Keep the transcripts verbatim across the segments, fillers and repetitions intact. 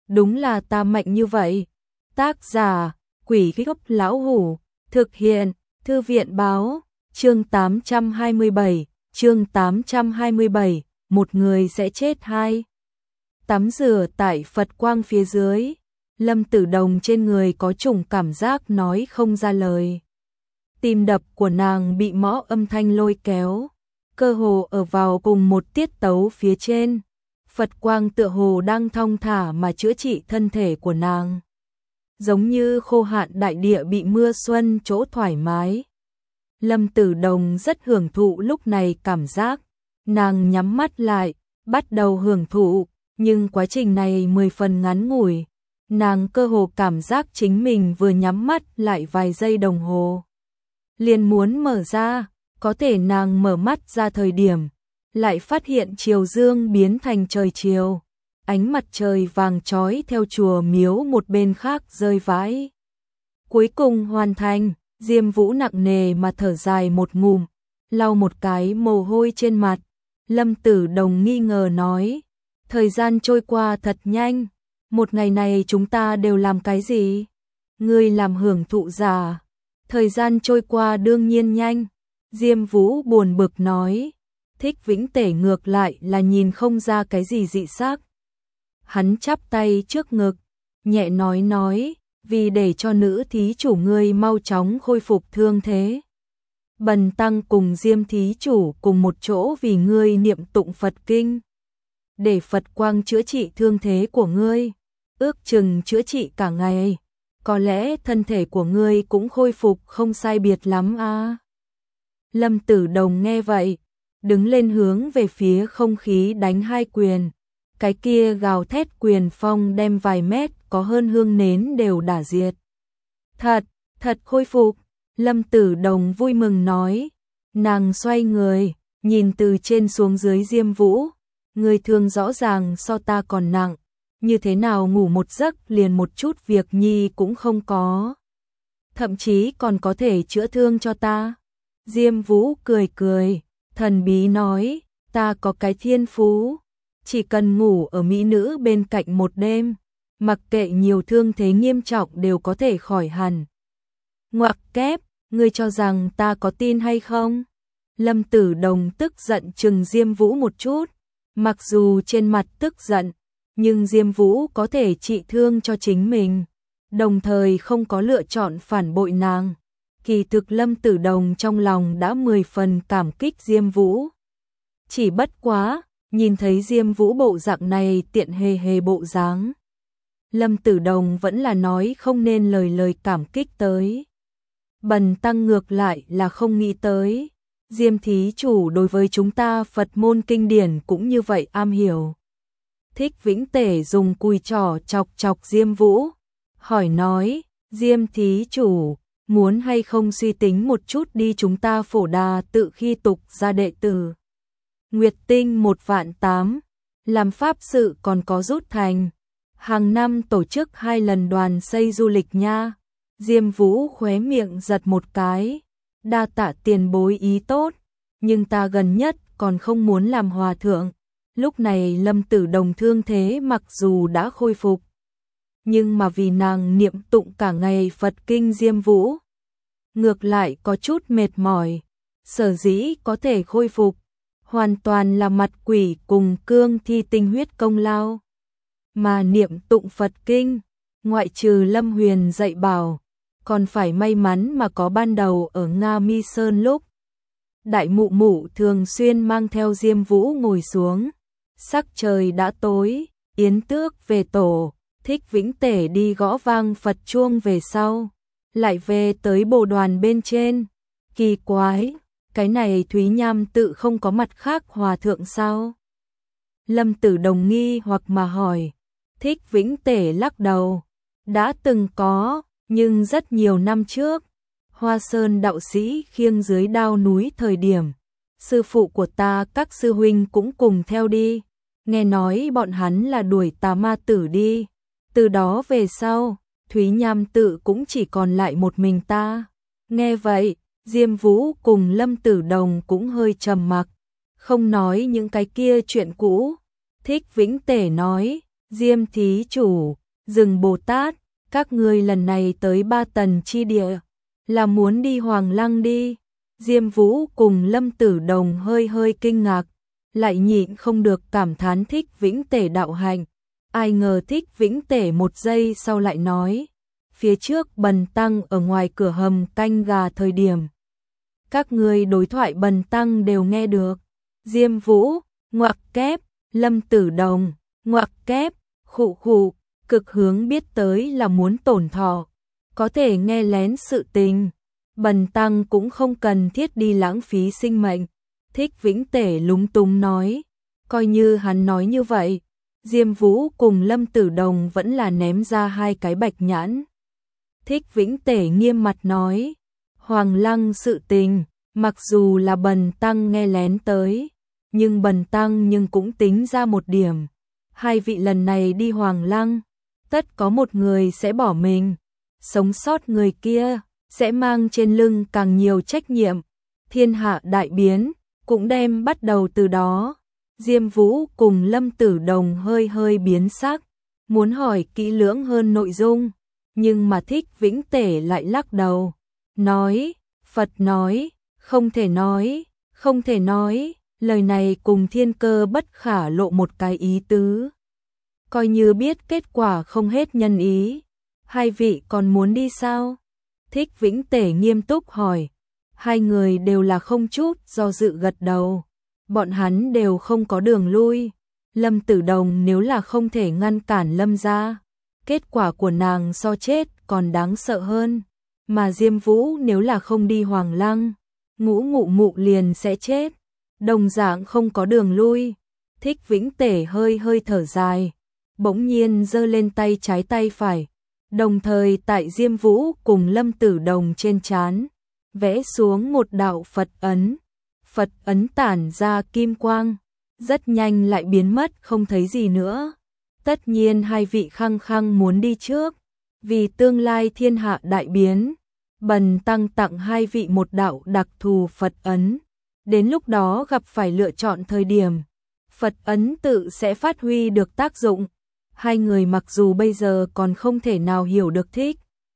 đúng là ta mạnh như vậy. Tác giả, Quỷ Gốc Lão Hủ, thực hiện, Thư viện Báo, chương tám trăm hai mươi bảy, chương tám trăm hai mươi bảy, một người sẽ chết hai. Tắm rửa tại Phật quang phía dưới, Lâm Tử Đồng trên người có chủng cảm giác nói không ra lời. Tim đập của nàng bị mõ âm thanh lôi kéo, cơ hồ ở vào cùng một tiết tấu phía trên. Phật quang tựa hồ đang thong thả mà chữa trị thân thể của nàng. Giống như khô hạn đại địa bị mưa xuân chỗ thoải mái. Lâm Tử Đồng rất hưởng thụ lúc này cảm giác. Nàng nhắm mắt lại, bắt đầu hưởng thụ, nhưng quá trình này mười phần ngắn ngủi. Nàng cơ hồ cảm giác chính mình vừa nhắm mắt lại vài giây đồng hồ. Liền muốn mở ra, có thể nàng mở mắt ra thời điểm, lại phát hiện chiều dương biến thành trời chiều. Ánh mặt trời vàng chói theo chùa miếu một bên khác rơi vãi. Cuối cùng hoàn thành, Diêm Vũ nặng nề mà thở dài một ngụm, lau một cái mồ hôi trên mặt. Lâm Tử Đồng nghi ngờ nói, thời gian trôi qua thật nhanh, một ngày này chúng ta đều làm cái gì? Ngươi làm hưởng thụ giả, thời gian trôi qua đương nhiên nhanh. Diêm Vũ buồn bực nói, Thích Vĩnh Tể ngược lại là nhìn không ra cái gì dị sắc. Hắn chắp tay trước ngực, nhẹ nói nói, vì để cho nữ thí chủ ngươi mau chóng khôi phục thương thế. Bần tăng cùng Diêm thí chủ cùng một chỗ vì ngươi niệm tụng Phật kinh, để Phật quang chữa trị thương thế của ngươi, ước chừng chữa trị cả ngày, có lẽ thân thể của ngươi cũng khôi phục không sai biệt lắm a. À. Lâm Tử Đồng nghe vậy, đứng lên hướng về phía không khí đánh hai quyền. Cái kia gào thét quyền phong đem vài mét có hơn hương nến đều đả diệt. Thật, thật khôi phục, Lâm Tử Đồng vui mừng nói. Nàng xoay người, nhìn từ trên xuống dưới Diêm Vũ. Người thương rõ ràng so ta còn nặng, như thế nào ngủ một giấc liền một chút việc nhi cũng không có. Thậm chí còn có thể chữa thương cho ta. Diêm Vũ cười cười, thần bí nói, ta có cái thiên phú. Chỉ cần ngủ ở mỹ nữ bên cạnh một đêm, mặc kệ nhiều thương thế nghiêm trọng đều có thể khỏi hẳn. Ngoặc kép, ngươi cho rằng ta có tin hay không? Lâm Tử Đồng tức giận trừng Diêm Vũ một chút, mặc dù trên mặt tức giận, nhưng Diêm Vũ có thể trị thương cho chính mình, đồng thời không có lựa chọn phản bội nàng. Kỳ thực Lâm Tử Đồng trong lòng đã mười phần cảm kích Diêm Vũ. Chỉ bất quá, nhìn thấy Diêm Vũ bộ dạng này tiện hề hề bộ dáng, Lâm Tử Đồng vẫn là nói không nên lời lời cảm kích tới. Bần tăng ngược lại là không nghĩ tới, Diêm thí chủ đối với chúng ta Phật môn kinh điển cũng như vậy am hiểu. Thích Vĩnh Tể dùng cùi trỏ chọc chọc Diêm Vũ, hỏi nói, Diêm thí chủ, muốn hay không suy tính một chút đi chúng ta Phổ Đà tự khi tục ra đệ tử. Nguyệt tinh một vạn tám, làm pháp sự còn có rút thành. Hàng năm tổ chức hai lần đoàn xây du lịch nha. Diêm Vũ khóe miệng giật một cái. Đa tạ tiền bối ý tốt, nhưng ta gần nhất còn không muốn làm hòa thượng. Lúc này Lâm Tử Đồng thương thế mặc dù đã khôi phục, nhưng mà vì nàng niệm tụng cả ngày Phật kinh Diêm Vũ, ngược lại có chút mệt mỏi. Sở dĩ có thể khôi phục, hoàn toàn là mặt quỷ cùng cương thi tinh huyết công lao. Mà niệm tụng Phật kinh, ngoại trừ Lâm Huyền dạy bảo, còn phải may mắn mà có ban đầu ở Nga Mi Sơn lúc. Đại mụ mụ thường xuyên mang theo Diêm Vũ ngồi xuống. Sắc trời đã tối, yến tước về tổ, Thích Vĩnh Tể đi gõ vang Phật chuông về sau, lại về tới bồ đoàn bên trên. Kỳ quái, cái này Thúy Nham tự không có mặt khác hòa thượng sao? Lâm Tử Đồng nghi hoặc mà hỏi. Thích Vĩnh Tể lắc đầu, đã từng có, nhưng rất nhiều năm trước, Hoa Sơn đạo sĩ khiêng dưới đao núi thời điểm, sư phụ của ta các sư huynh cũng cùng theo đi, nghe nói bọn hắn là đuổi tà ma tử đi, từ đó về sau, Thúy Nham tự cũng chỉ còn lại một mình ta. Nghe vậy, Diêm Vũ cùng Lâm Tử Đồng cũng hơi trầm mặc, không nói những cái kia chuyện cũ. Thích Vĩnh Tể nói, Diêm thí chủ, Dừng Bồ Tát, các ngươi lần này tới Ba Tần chi địa, là muốn đi Hoàng Lăng đi. Diêm Vũ cùng Lâm Tử Đồng hơi hơi kinh ngạc, lại nhịn không được cảm thán Thích Vĩnh Tể đạo hạnh. Ai ngờ Thích Vĩnh Tể một giây sau lại nói, phía trước Bần Tăng ở ngoài cửa hầm canh gà thời điểm. Các ngươi đối thoại Bần Tăng đều nghe được. Diêm Vũ, ngoặc kép, Lâm Tử Đồng, ngoặc kép, khụ khụ, cực hướng biết tới là muốn tổn thọ. Có thể nghe lén sự tình. Bần Tăng cũng không cần thiết đi lãng phí sinh mệnh. Thích Vĩnh Tể lúng túng nói. Coi như hắn nói như vậy, Diêm Vũ cùng Lâm Tử Đồng vẫn là ném ra hai cái bạch nhãn. Thích Vĩnh Tể nghiêm mặt nói. Hoàng Lăng sự tình, mặc dù là Bần Tăng nghe lén tới, nhưng Bần Tăng nhưng cũng tính ra một điểm. Hai vị lần này đi Hoàng Lăng, tất có một người sẽ bỏ mình. Sống sót người kia sẽ mang trên lưng càng nhiều trách nhiệm. Thiên hạ đại biến cũng đem bắt đầu từ đó. Diêm Vũ cùng Lâm Tử Đồng hơi hơi biến sắc, muốn hỏi kỹ lưỡng hơn nội dung, nhưng mà Thích Vĩnh Tể lại lắc đầu, nói, Phật nói, không thể nói, không thể nói, lời này cùng thiên cơ bất khả lộ một cái ý tứ. Coi như biết kết quả không hết nhân ý. Hai vị còn muốn đi sao? Thích Vĩnh Tể nghiêm túc hỏi. Hai người đều là không chút do dự gật đầu. Bọn hắn đều không có đường lui. Lâm Tử Đồng nếu là không thể ngăn cản Lâm gia, kết quả của nàng so chết còn đáng sợ hơn. Mà Diêm Vũ nếu là không đi Hoàng Lăng, Ngũ Ngụ Mụ liền sẽ chết. Đồng dạng không có đường lui. Thích Vĩnh Tể hơi hơi thở dài, bỗng nhiên giơ lên tay trái tay phải, đồng thời tại Diêm Vũ cùng Lâm Tử Đồng trên trán vẽ xuống một đạo Phật ấn. Phật ấn tản ra kim quang, rất nhanh lại biến mất không thấy gì nữa. Tất nhiên hai vị khăng khăng muốn đi trước, vì tương lai thiên hạ đại biến, Bần Tăng tặng hai vị một đạo đặc thù Phật ấn. Đến lúc đó gặp phải lựa chọn thời điểm, Phật ấn tự sẽ phát huy được tác dụng. Hai người mặc dù bây giờ còn không thể nào hiểu được Thích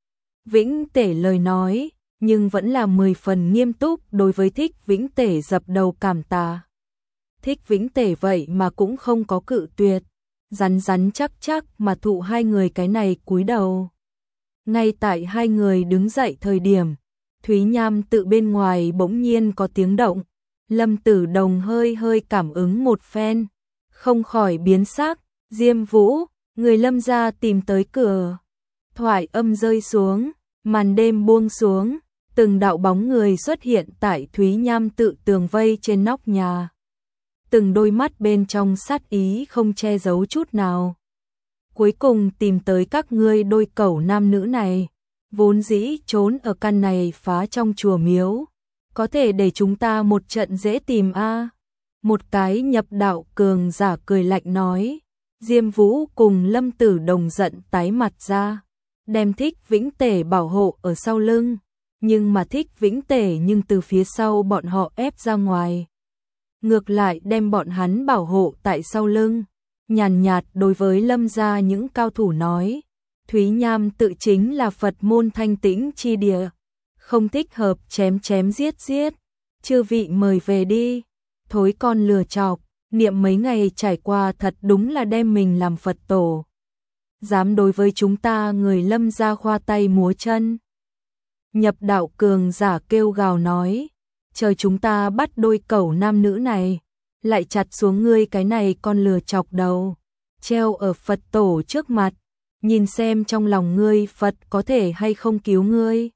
Vĩnh Tể lời nói, nhưng vẫn là mười phần nghiêm túc đối với Thích Vĩnh Tể dập đầu cảm tạ. Thích Vĩnh Tể vậy mà cũng không có cự tuyệt, rắn rắn chắc chắc mà thụ hai người cái này cúi đầu. Ngay tại hai người đứng dậy thời điểm, Thúy Nham tự bên ngoài bỗng nhiên có tiếng động. Lâm Tử Đồng hơi hơi cảm ứng một phen, không khỏi biến sắc. Diêm Vũ, người Lâm gia tìm tới cửa. Thoại âm rơi xuống, màn đêm buông xuống, từng đạo bóng người xuất hiện tại Thúy Nham tự tường vây trên nóc nhà. Từng đôi mắt bên trong sát ý không che giấu chút nào. Cuối cùng tìm tới các ngươi đôi cẩu nam nữ này, vốn dĩ trốn ở căn này phá trong chùa miếu, có thể để chúng ta một trận dễ tìm a. À. Một cái nhập đạo cường giả cười lạnh nói. Diêm Vũ cùng Lâm Tử Đồng giận tái mặt ra, đem Thích Vĩnh Tể bảo hộ ở sau lưng, nhưng mà Thích Vĩnh Tể nhưng từ phía sau bọn họ ép ra ngoài. Ngược lại đem bọn hắn bảo hộ tại sau lưng, nhàn nhạt đối với Lâm gia những cao thủ nói, Thúy Nham tự chính là Phật môn thanh tĩnh chi địa, không thích hợp chém chém giết giết, chư vị mời về đi. Thối con lừa chọc, niệm mấy ngày trải qua thật đúng là đem mình làm Phật tổ. Dám đối với chúng ta người Lâm gia khoa tay múa chân. Nhập đạo cường giả kêu gào nói, chờ chúng ta bắt đôi cẩu nam nữ này, lại chặt xuống ngươi cái này con lừa chọc đầu, treo ở Phật tổ trước mặt, nhìn xem trong lòng ngươi Phật có thể hay không cứu ngươi.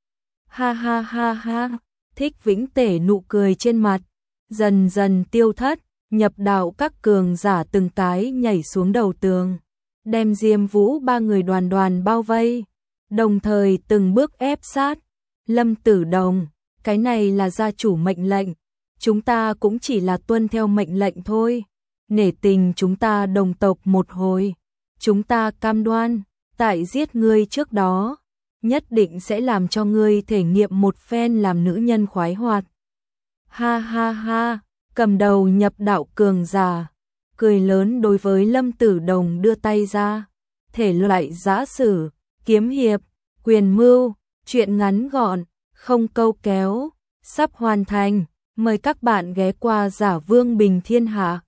Ha ha ha ha, Thích Vĩnh Tể nụ cười trên mặt dần dần tiêu thất. Nhập đạo các cường giả từng cái nhảy xuống đầu tường, đem Diêm Vũ ba người đoàn đoàn bao vây, đồng thời từng bước ép sát. Lâm Tử Đồng, cái này là gia chủ mệnh lệnh, chúng ta cũng chỉ là tuân theo mệnh lệnh thôi. Nể tình chúng ta đồng tộc một hồi, chúng ta cam đoan, tại giết ngươi trước đó, nhất định sẽ làm cho ngươi thể nghiệm một phen làm nữ nhân khoái hoạt. Ha ha ha. Cầm đầu nhập đạo cường giả, cười lớn đối với Lâm Tử Đồng đưa tay ra, thể loại giã sử, kiếm hiệp, quyền mưu, truyện ngắn gọn, không câu kéo, sắp hoàn thành. Mời các bạn ghé qua Giả Vương Bình Thiên Hạ.